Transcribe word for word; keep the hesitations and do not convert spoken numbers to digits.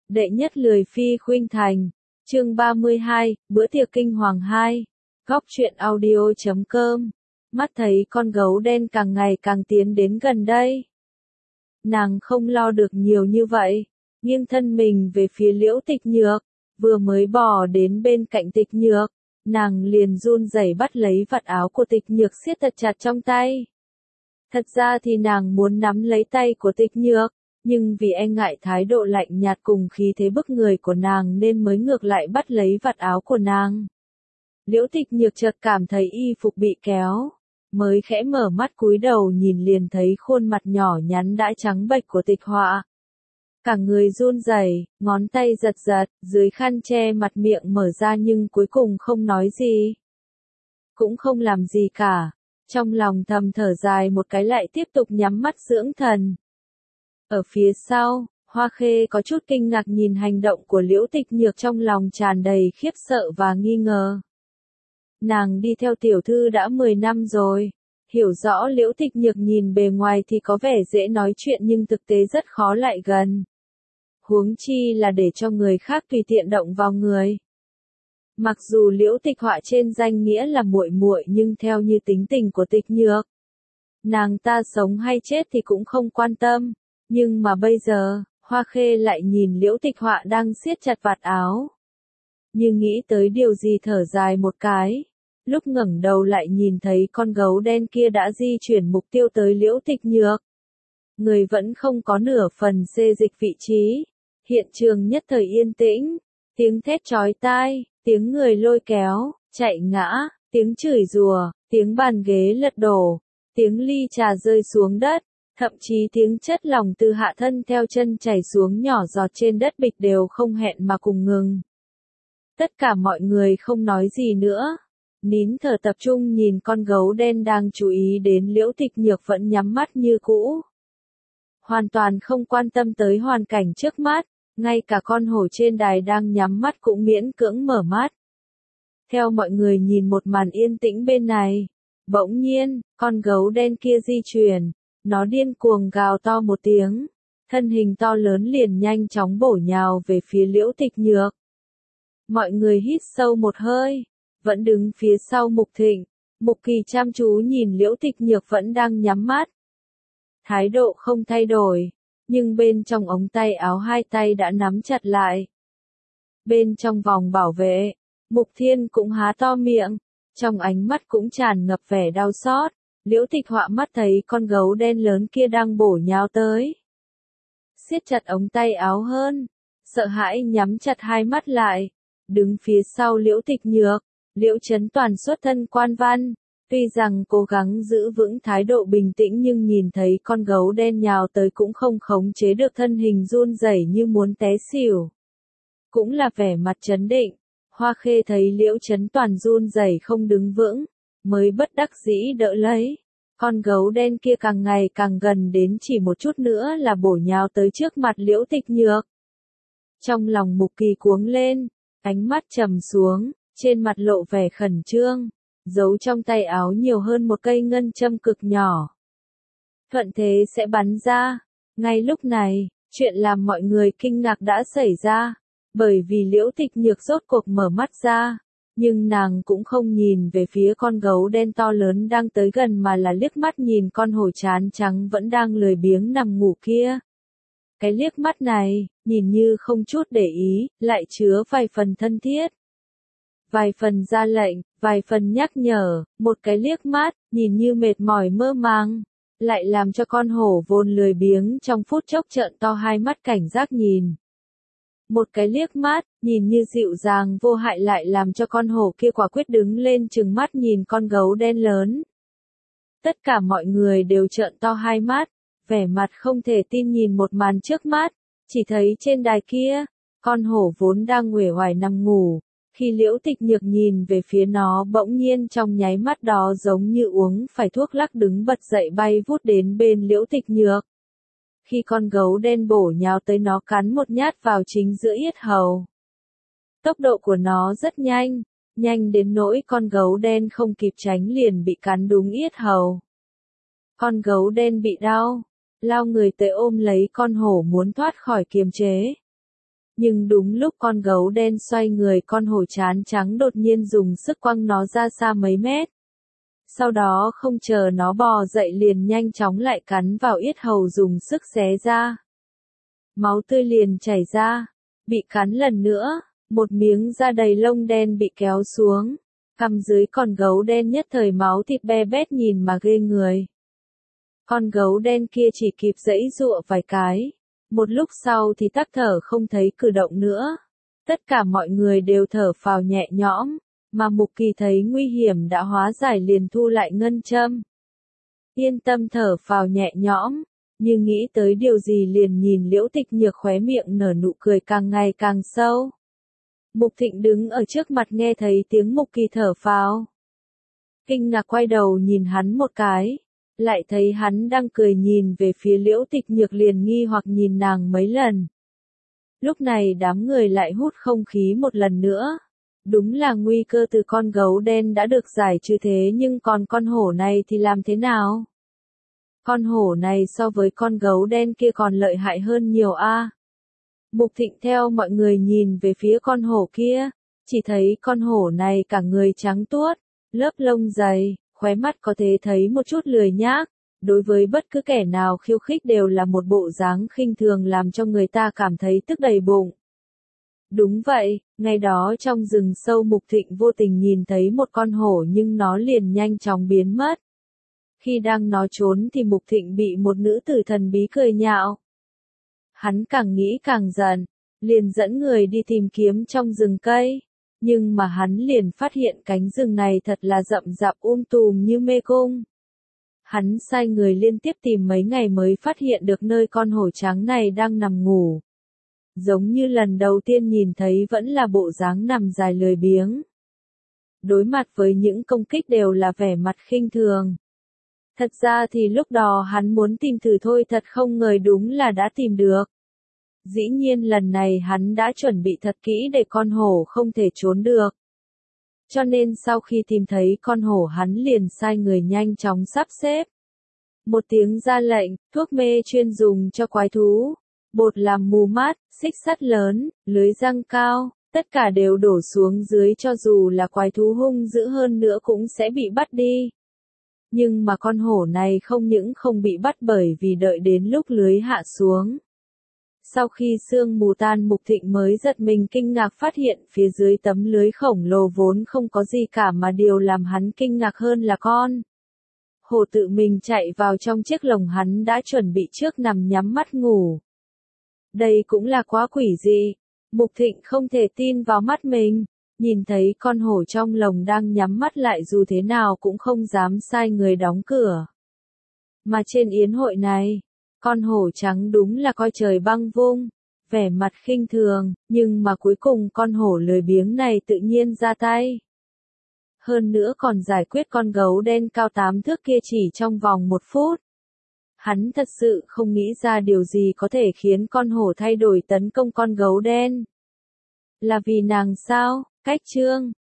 Đệ nhất lười phi khuynh thành. Chương ba mươi hai, bữa tiệc kinh hoàng hai. Góc truyện audio chấm com. Mắt thấy con gấu đen càng ngày càng tiến đến gần đây. Nàng không lo được nhiều như vậy, nghiêng thân mình về phía Liễu Tịch Nhược, vừa mới bò đến bên cạnh Tịch Nhược, nàng liền run rẩy bắt lấy vạt áo của Tịch Nhược siết thật chặt trong tay. Thật ra thì nàng muốn nắm lấy tay của Tịch Nhược, nhưng vì e ngại thái độ lạnh nhạt cùng khí thế bức người của nàng nên mới ngược lại bắt lấy vạt áo của nàng. Liễu Tịch Nhược chợt cảm thấy y phục bị kéo, mới khẽ mở mắt cúi đầu nhìn liền thấy khuôn mặt nhỏ nhắn đã trắng bệch của Tịch Họa. Cả người run rẩy, ngón tay giật giật, dưới khăn che mặt miệng mở ra nhưng cuối cùng không nói gì. Cũng không làm gì cả, trong lòng thầm thở dài một cái lại tiếp tục nhắm mắt dưỡng thần. Ở phía sau, Hoa Khê có chút kinh ngạc nhìn hành động của Liễu Tịch Nhược, trong lòng tràn đầy khiếp sợ và nghi ngờ. Nàng đi theo tiểu thư đã mười năm rồi, hiểu rõ Liễu Tịch Nhược nhìn bề ngoài thì có vẻ dễ nói chuyện nhưng thực tế rất khó lại gần. Huống chi là để cho người khác tùy tiện động vào người. Mặc dù Liễu Tịch Họa trên danh nghĩa là muội muội nhưng theo như tính tình của Tịch Nhược, nàng ta sống hay chết thì cũng không quan tâm. Nhưng mà bây giờ, Hoa Khê lại nhìn Liễu Tịch Họa đang siết chặt vạt áo. Nhưng nghĩ tới điều gì thở dài một cái. Lúc ngẩng đầu lại nhìn thấy con gấu đen kia đã di chuyển mục tiêu tới Liễu Tịch Nhược. Người vẫn không có nửa phần xê dịch vị trí. Hiện trường nhất thời yên tĩnh. Tiếng thét chói tai, tiếng người lôi kéo, chạy ngã, tiếng chửi rủa, tiếng bàn ghế lật đổ, tiếng ly trà rơi xuống đất. Thậm chí tiếng chất lỏng từ hạ thân theo chân chảy xuống nhỏ giọt trên đất bịch đều không hẹn mà cùng ngừng. Tất cả mọi người không nói gì nữa. Nín thở tập trung nhìn con gấu đen đang chú ý đến Liễu Tịch Nhược vẫn nhắm mắt như cũ. Hoàn toàn không quan tâm tới hoàn cảnh trước mắt, ngay cả con hổ trên đài đang nhắm mắt cũng miễn cưỡng mở mắt. Theo mọi người nhìn một màn yên tĩnh bên này, bỗng nhiên, con gấu đen kia di chuyển. Nó điên cuồng gào to một tiếng, thân hình to lớn liền nhanh chóng bổ nhào về phía Liễu Tịch Nhược. Mọi người hít sâu một hơi, vẫn đứng phía sau Mục Thịnh, Mục Kỳ chăm chú nhìn Liễu Tịch Nhược vẫn đang nhắm mắt. Thái độ không thay đổi, nhưng bên trong ống tay áo hai tay đã nắm chặt lại. Bên trong vòng bảo vệ, Mục Thiên cũng há to miệng, trong ánh mắt cũng tràn ngập vẻ đau xót. Liễu Tịch Họa mắt thấy con gấu đen lớn kia đang bổ nhào tới. Siết chặt ống tay áo hơn, sợ hãi nhắm chặt hai mắt lại. Đứng phía sau Liễu Tịch Nhược, Liễu Chấn Toàn xuất thân quan văn. Tuy rằng cố gắng giữ vững thái độ bình tĩnh nhưng nhìn thấy con gấu đen nhào tới cũng không khống chế được thân hình run rẩy như muốn té xỉu. Cũng là vẻ mặt trấn định, Hoa Khê thấy Liễu Chấn Toàn run rẩy không đứng vững, mới bất đắc dĩ đỡ lấy. Con gấu đen kia càng ngày càng gần đến, chỉ một chút nữa là bổ nhào tới trước mặt Liễu Tịch Nhược. Trong lòng Mục Kỳ cuống lên, ánh mắt trầm xuống, trên mặt lộ vẻ khẩn trương, giấu trong tay áo nhiều hơn một cây ngân châm cực nhỏ. Thuận thế sẽ bắn ra. Ngay lúc này, chuyện làm mọi người kinh ngạc đã xảy ra, bởi vì Liễu Tịch Nhược rốt cuộc mở mắt ra. Nhưng nàng cũng không nhìn về phía con gấu đen to lớn đang tới gần mà là liếc mắt nhìn con hổ chán trắng vẫn đang lười biếng nằm ngủ kia. Cái liếc mắt này, nhìn như không chút để ý, lại chứa vài phần thân thiết. Vài phần ra lệnh, vài phần nhắc nhở, một cái liếc mắt, nhìn như mệt mỏi mơ màng, lại làm cho con hổ vốn lười biếng trong phút chốc trợn to hai mắt cảnh giác nhìn. Một cái liếc mắt, nhìn như dịu dàng vô hại lại làm cho con hổ kia quả quyết đứng lên trừng mắt nhìn con gấu đen lớn. Tất cả mọi người đều trợn to hai mắt, vẻ mặt không thể tin nhìn một màn trước mắt, chỉ thấy trên đài kia, con hổ vốn đang uể oải nằm ngủ, khi Liễu Tịch Nhược nhìn về phía nó bỗng nhiên trong nháy mắt đó giống như uống phải thuốc lắc đứng bật dậy bay vút đến bên Liễu Tịch Nhược. Khi con gấu đen bổ nhào tới nó cắn một nhát vào chính giữa yết hầu. Tốc độ của nó rất nhanh, nhanh đến nỗi con gấu đen không kịp tránh liền bị cắn đúng yết hầu. Con gấu đen bị đau, lao người tới ôm lấy con hổ muốn thoát khỏi kiềm chế. Nhưng đúng lúc con gấu đen xoay người, con hổ trán trắng đột nhiên dùng sức quăng nó ra xa mấy mét. Sau đó không chờ nó bò dậy liền nhanh chóng lại cắn vào yết hầu dùng sức xé ra. Máu tươi liền chảy ra, bị cắn lần nữa, một miếng da đầy lông đen bị kéo xuống, cằm dưới con gấu đen nhất thời máu thịt be bét nhìn mà ghê người. Con gấu đen kia chỉ kịp giãy giụa vài cái, một lúc sau thì tắc thở không thấy cử động nữa. Tất cả mọi người đều thở phào nhẹ nhõm, mà Mục Kỳ thấy nguy hiểm đã hóa giải liền thu lại ngân châm. Yên tâm thở phào nhẹ nhõm, nhưng nghĩ tới điều gì liền nhìn Liễu Tịch Nhược khóe miệng nở nụ cười càng ngày càng sâu. Mục Thịnh đứng ở trước mặt nghe thấy tiếng Mục Kỳ thở phào. Kinh ngạc quay đầu nhìn hắn một cái, lại thấy hắn đang cười nhìn về phía Liễu Tịch Nhược liền nghi hoặc nhìn nàng mấy lần. Lúc này đám người lại hút không khí một lần nữa. Đúng là nguy cơ từ con gấu đen đã được giải trừ thế nhưng còn con hổ này thì làm thế nào? Con hổ này so với con gấu đen kia còn lợi hại hơn nhiều a. À. Mục Thịnh theo mọi người nhìn về phía con hổ kia, chỉ thấy con hổ này cả người trắng tuốt, lớp lông dày, khóe mắt có thể thấy một chút lười nhác, đối với bất cứ kẻ nào khiêu khích đều là một bộ dáng khinh thường làm cho người ta cảm thấy tức đầy bụng. Đúng vậy, ngày đó trong rừng sâu Mục Thịnh vô tình nhìn thấy một con hổ nhưng nó liền nhanh chóng biến mất. Khi đang nó trốn thì Mục Thịnh bị một nữ tử thần bí cười nhạo. Hắn càng nghĩ càng giận, liền dẫn người đi tìm kiếm trong rừng cây. Nhưng mà hắn liền phát hiện cánh rừng này thật là rậm rạp um tùm như mê cung. Hắn sai người liên tiếp tìm mấy ngày mới phát hiện được nơi con hổ trắng này đang nằm ngủ. Giống như lần đầu tiên nhìn thấy vẫn là bộ dáng nằm dài lười biếng. Đối mặt với những công kích đều là vẻ mặt khinh thường. Thật ra thì lúc đó hắn muốn tìm thử thôi thật không ngờ đúng là đã tìm được. Dĩ nhiên lần này hắn đã chuẩn bị thật kỹ để con hổ không thể trốn được. Cho nên sau khi tìm thấy con hổ hắn liền sai người nhanh chóng sắp xếp. Một tiếng ra lệnh, thuốc mê chuyên dùng cho quái thú, bột làm mù mắt, xích sắt lớn, lưới răng cao, tất cả đều đổ xuống dưới cho dù là quái thú hung dữ hơn nữa cũng sẽ bị bắt đi. Nhưng mà con hổ này không những không bị bắt bởi vì đợi đến lúc lưới hạ xuống. Sau khi sương mù tan Mục Thịnh mới giật mình kinh ngạc phát hiện phía dưới tấm lưới khổng lồ vốn không có gì cả mà điều làm hắn kinh ngạc hơn là con hổ tự mình chạy vào trong chiếc lồng hắn đã chuẩn bị trước nằm nhắm mắt ngủ. Đây cũng là quá quỷ dị. Mục Thịnh không thể tin vào mắt mình, nhìn thấy con hổ trong lồng đang nhắm mắt lại dù thế nào cũng không dám sai người đóng cửa. Mà trên yến hội này, con hổ trắng đúng là coi trời băng vung, vẻ mặt khinh thường, nhưng mà cuối cùng con hổ lười biếng này tự nhiên ra tay. Hơn nữa còn giải quyết con gấu đen cao tám thước kia chỉ trong vòng một phút. Hắn thật sự không nghĩ ra điều gì có thể khiến con hổ thay đổi tấn công con gấu đen. Là vì nàng sao? Cách chương